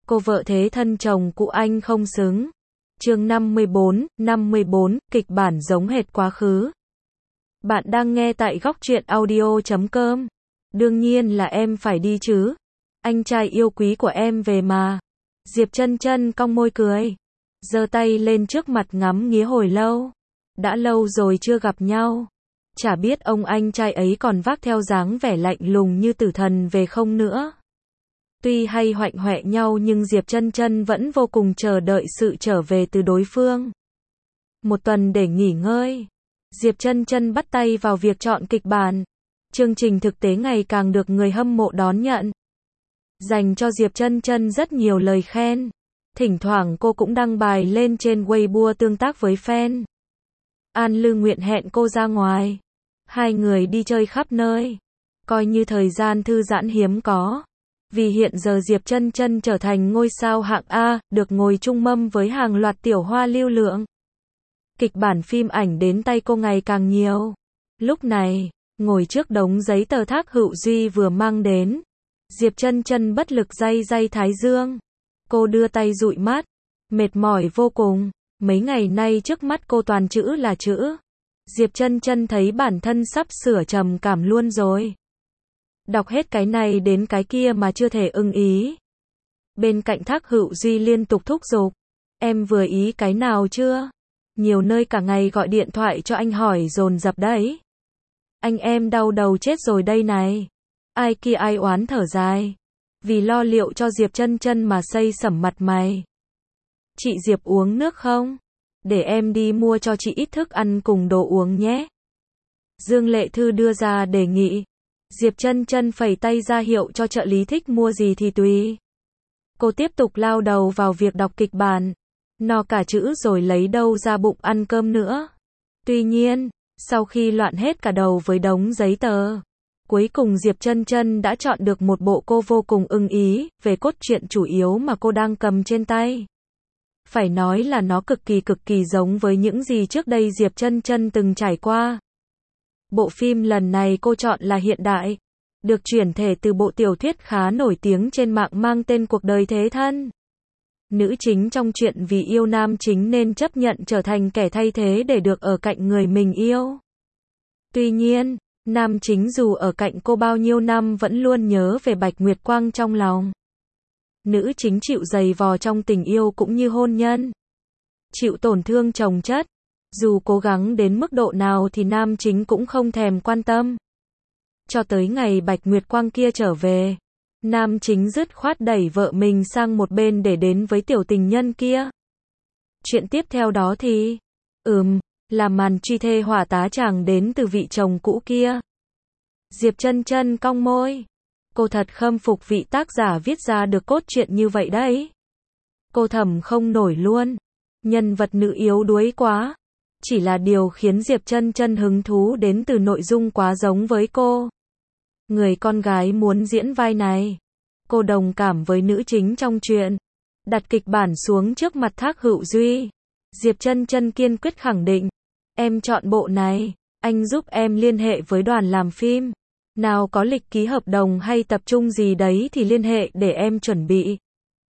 cô vợ thế thân chồng cũ anh không xứng. Chương 54, kịch bản giống hệt quá khứ. Bạn đang nghe tại góc truyện audio.com. Đương nhiên là em phải đi chứ. Anh trai yêu quý của em về mà. Diệp Chân Chân cong môi cười, giơ tay lên trước mặt ngắm nghía hồi lâu. Đã lâu rồi chưa gặp nhau. Chả biết ông anh trai ấy còn vác theo dáng vẻ lạnh lùng như tử thần về không nữa. Tuy hay hoạnh hoẹ nhau nhưng Diệp Chân Chân vẫn vô cùng chờ đợi sự trở về từ đối phương. Một tuần để nghỉ ngơi, Diệp Chân Chân bắt tay vào việc chọn kịch bản. Chương trình thực tế ngày càng được người hâm mộ đón nhận, dành cho Diệp Chân Chân rất nhiều lời khen. Thỉnh thoảng cô cũng đăng bài lên trên Weibo tương tác với fan. An Lư Nguyện hẹn cô ra ngoài. Hai người đi chơi khắp nơi, coi như thời gian thư giãn hiếm có. Vì hiện giờ Diệp Chân Chân trở thành ngôi sao hạng A, được ngồi chung mâm với hàng loạt tiểu hoa lưu lượng. Kịch bản phim ảnh đến tay cô ngày càng nhiều. Lúc này, ngồi trước đống giấy tờ Thác Hữu Duy vừa mang đến, Diệp Chân Chân bất lực day day thái dương. Cô đưa tay dụi mắt, mệt mỏi vô cùng. Mấy ngày nay trước mắt cô toàn chữ là chữ. Diệp Chân Chân thấy bản thân sắp sửa trầm cảm luôn rồi. Đọc hết cái này đến cái kia mà chưa thể ưng ý. Bên cạnh Thác Hữu Duy liên tục thúc giục. Em vừa ý cái nào chưa? Nhiều nơi cả ngày gọi điện thoại cho anh hỏi dồn dập đấy. Anh em đau đầu chết rồi đây này. Ai kia ai oán thở dài. Vì lo liệu cho Diệp Chân Chân mà xây sẩm mặt mày. Chị Diệp uống nước không? Để em đi mua cho chị ít thức ăn cùng đồ uống nhé. Dương Lệ Thư đưa ra đề nghị. Diệp Chân Chân phẩy tay ra hiệu cho trợ lý thích mua gì thì tùy. Cô tiếp tục lao đầu vào việc đọc kịch bản. No cả chữ rồi lấy đâu ra bụng ăn cơm nữa. Tuy nhiên, sau khi loạn hết cả đầu với đống giấy tờ, cuối cùng Diệp Chân Chân đã chọn được một bộ cô vô cùng ưng ý, về cốt truyện chủ yếu mà cô đang cầm trên tay. Phải nói là nó cực kỳ giống với những gì trước đây Diệp Chân Chân từng trải qua. Bộ phim lần này cô chọn là hiện đại, được chuyển thể từ bộ tiểu thuyết khá nổi tiếng trên mạng mang tên Cuộc đời thế thân. Nữ chính trong truyện vì yêu nam chính nên chấp nhận trở thành kẻ thay thế để được ở cạnh người mình yêu. Tuy nhiên, nam chính dù ở cạnh cô bao nhiêu năm vẫn luôn nhớ về Bạch Nguyệt Quang trong lòng. Nữ chính chịu giày vò trong tình yêu cũng như hôn nhân, chịu tổn thương chồng chất. Dù cố gắng đến mức độ nào thì nam chính cũng không thèm quan tâm. Cho tới ngày Bạch Nguyệt Quang kia trở về, nam chính dứt khoát đẩy vợ mình sang một bên để đến với tiểu tình nhân kia. Chuyện tiếp theo đó thì, là màn truy thê hỏa tá chàng đến từ vị chồng cũ kia. Diệp Chân Chân cong môi. Cô thật khâm phục vị tác giả viết ra được cốt truyện như vậy đấy. Cô thầm không nổi luôn. Nhân vật nữ yếu đuối quá. Chỉ là điều khiến Diệp Chân Chân hứng thú đến từ nội dung quá giống với cô. Người con gái muốn diễn vai này. Cô đồng cảm với nữ chính trong truyện. Đặt kịch bản xuống trước mặt Thác Hữu Duy. Diệp Chân Chân kiên quyết khẳng định. Em chọn bộ này. Anh giúp em liên hệ với đoàn làm phim. Nào có lịch ký hợp đồng hay tập trung gì đấy thì liên hệ để em chuẩn bị.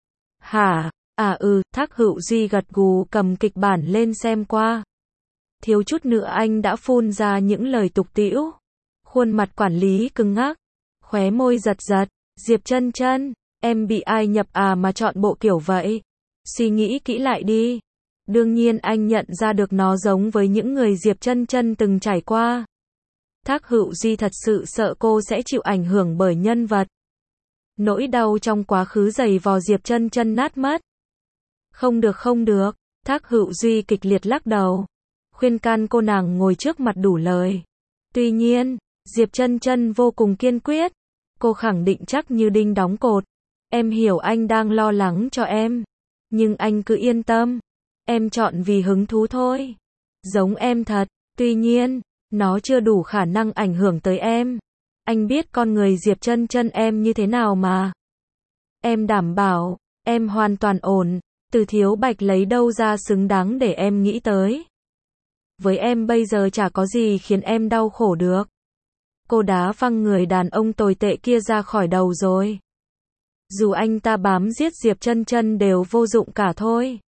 Hả? Thác Hữu Duy gật gù cầm kịch bản lên xem qua. Thiếu chút nữa anh đã phun ra những lời tục tĩu. Khuôn mặt quản lý cứng ngắc, khóe môi giật giật. Diệp Chân Chân, em bị ai nhập mà chọn bộ kiểu vậy? Suy nghĩ kỹ lại đi. Đương nhiên anh nhận ra được nó giống với những người Diệp Chân Chân từng trải qua. Thác Hữu Duy thật sự sợ cô sẽ chịu ảnh hưởng bởi nhân vật. Nỗi đau trong quá khứ giày vò Diệp Chân Chân nát mất. Không được. Thác Hữu Duy kịch liệt lắc đầu, khuyên can cô nàng ngồi trước mặt đủ lời. Tuy nhiên, Diệp Chân Chân vô cùng kiên quyết. Cô khẳng định chắc như đinh đóng cột. Em hiểu anh đang lo lắng cho em. Nhưng anh cứ yên tâm. Em chọn vì hứng thú thôi. Giống em thật. Tuy nhiên, nó chưa đủ khả năng ảnh hưởng tới em. Anh biết con người Diệp Chân Chân em như thế nào mà. Em đảm bảo, em hoàn toàn ổn. Từ Thiếu Bạch lấy đâu ra xứng đáng để em nghĩ tới. Với em bây giờ chả có gì khiến em đau khổ được. Cô đá văng người đàn ông tồi tệ kia ra khỏi đầu rồi. Dù anh ta bám giết Diệp Chân Chân đều vô dụng cả thôi.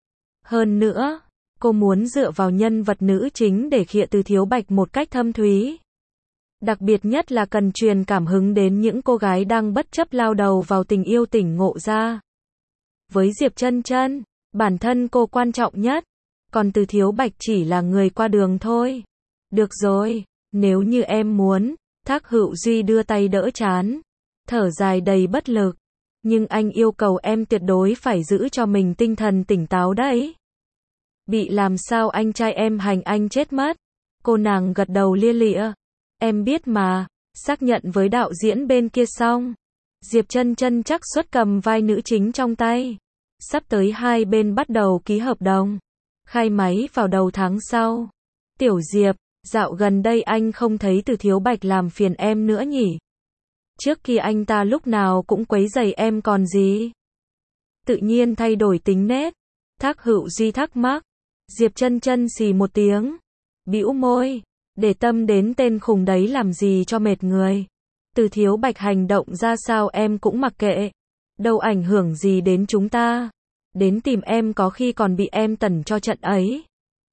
Hơn nữa, cô muốn dựa vào nhân vật nữ chính để khịa Từ Thiếu Bạch một cách thâm thúy. Đặc biệt nhất là cần truyền cảm hứng đến những cô gái đang bất chấp lao đầu vào tình yêu tỉnh ngộ ra. Với Diệp Chân Chân, bản thân cô quan trọng nhất, còn Từ Thiếu Bạch chỉ là người qua đường thôi. Được rồi, nếu như em muốn, Thác Hữu Duy đưa tay đỡ trán, thở dài đầy bất lực. Nhưng anh yêu cầu em tuyệt đối phải giữ cho mình tinh thần tỉnh táo đấy. Bị làm sao anh trai em hành anh chết mất. Cô nàng gật đầu lia lịa. Em biết mà, xác nhận với đạo diễn bên kia xong. Diệp Chân Chân chắc suất cầm vai nữ chính trong tay. Sắp tới hai bên bắt đầu ký hợp đồng. Khai máy vào đầu tháng sau. Tiểu Diệp, dạo gần đây anh không thấy Từ Thiếu Bạch làm phiền em nữa nhỉ? Trước kia anh ta lúc nào cũng quấy rầy em còn gì? Tự nhiên thay đổi tính nết. Thác Hữu Duy thắc mắc. Diệp Chân Chân xì một tiếng, bĩu môi, để tâm đến tên khùng đấy làm gì cho mệt người. Từ Thiếu Bạch hành động ra sao em cũng mặc kệ, đâu ảnh hưởng gì đến chúng ta. Đến tìm em có khi còn bị em tẩn cho trận ấy.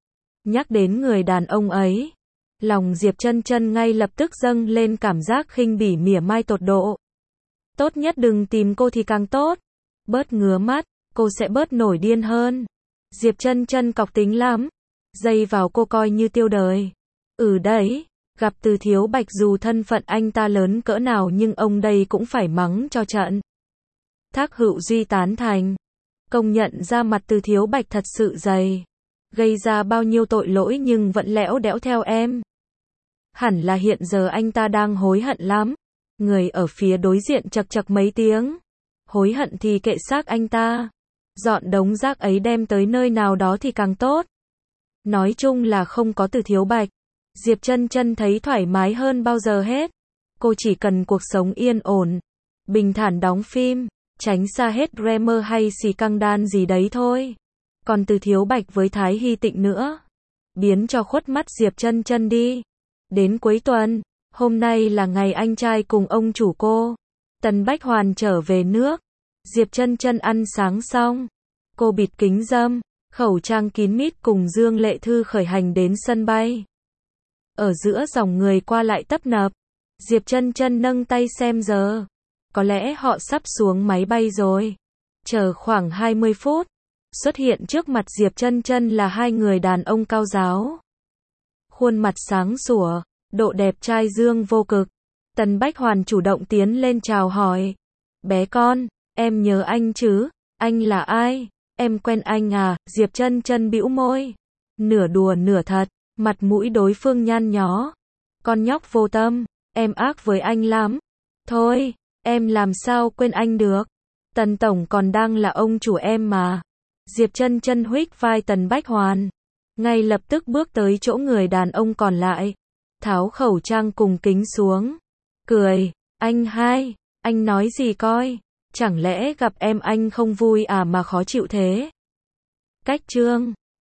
Nhắc đến người đàn ông ấy, lòng Diệp Chân Chân ngay lập tức dâng lên cảm giác khinh bỉ mỉa mai tột độ. Tốt nhất đừng tìm cô thì càng tốt. Bớt ngứa mắt, cô sẽ bớt nổi điên hơn. Diệp Chân Chân cọc tính lắm. Dây vào cô coi như tiêu đời. Đấy, gặp Từ Thiếu Bạch dù thân phận anh ta lớn cỡ nào nhưng ông đây cũng phải mắng cho trận. Thác Hữu Duy tán thành. Công nhận ra mặt Từ Thiếu Bạch thật sự dày. Gây ra bao nhiêu tội lỗi nhưng vẫn lẽo đẽo theo em. Hẳn là hiện giờ anh ta đang hối hận lắm. Người ở phía đối diện chật chật mấy tiếng. Hối hận thì kệ xác anh ta. Dọn đống rác ấy đem tới nơi nào đó thì càng tốt. Nói chung là không có Từ Thiếu Bạch, Diệp Chân Chân thấy thoải mái hơn bao giờ hết. Cô chỉ cần cuộc sống yên ổn, bình thản đóng phim, tránh xa hết drama hay xì căng đan gì đấy thôi. Còn Từ Thiếu Bạch với Thái Hy Tịnh nữa, biến cho khuất mắt Diệp Chân Chân đi. Đến cuối tuần, hôm nay là ngày anh trai cùng ông chủ cô, Tần Bách Hoàn trở về nước. Diệp Chân Chân ăn sáng xong, cô bịt kính râm, khẩu trang kín mít cùng Dương Lệ Thư khởi hành đến sân bay. Ở giữa dòng người qua lại tấp nập, Diệp Chân Chân nâng tay xem giờ. Có lẽ họ sắp xuống máy bay rồi. Chờ khoảng 20 phút, xuất hiện trước mặt Diệp Chân Chân là hai người đàn ông cao ráo. Khuôn mặt sáng sủa, độ đẹp trai dương vô cực. Tần Bách Hoàn chủ động tiến lên chào hỏi. Bé con, em nhớ anh chứ? Anh là ai? Em quen anh à? Diệp Chân Chân bĩu môi. Nửa đùa nửa thật, mặt mũi đối phương nhăn nhó. Con nhóc vô tâm, em ác với anh lắm. Thôi, em làm sao quên anh được? Tần Tổng còn đang là ông chủ em mà. Diệp Chân Chân huých vai Tần Bách Hoàn. Ngay lập tức bước tới chỗ người đàn ông còn lại. Tháo khẩu trang cùng kính xuống. Cười, anh hai, anh nói gì coi? Chẳng lẽ gặp em anh không vui à mà khó chịu thế? Cách chương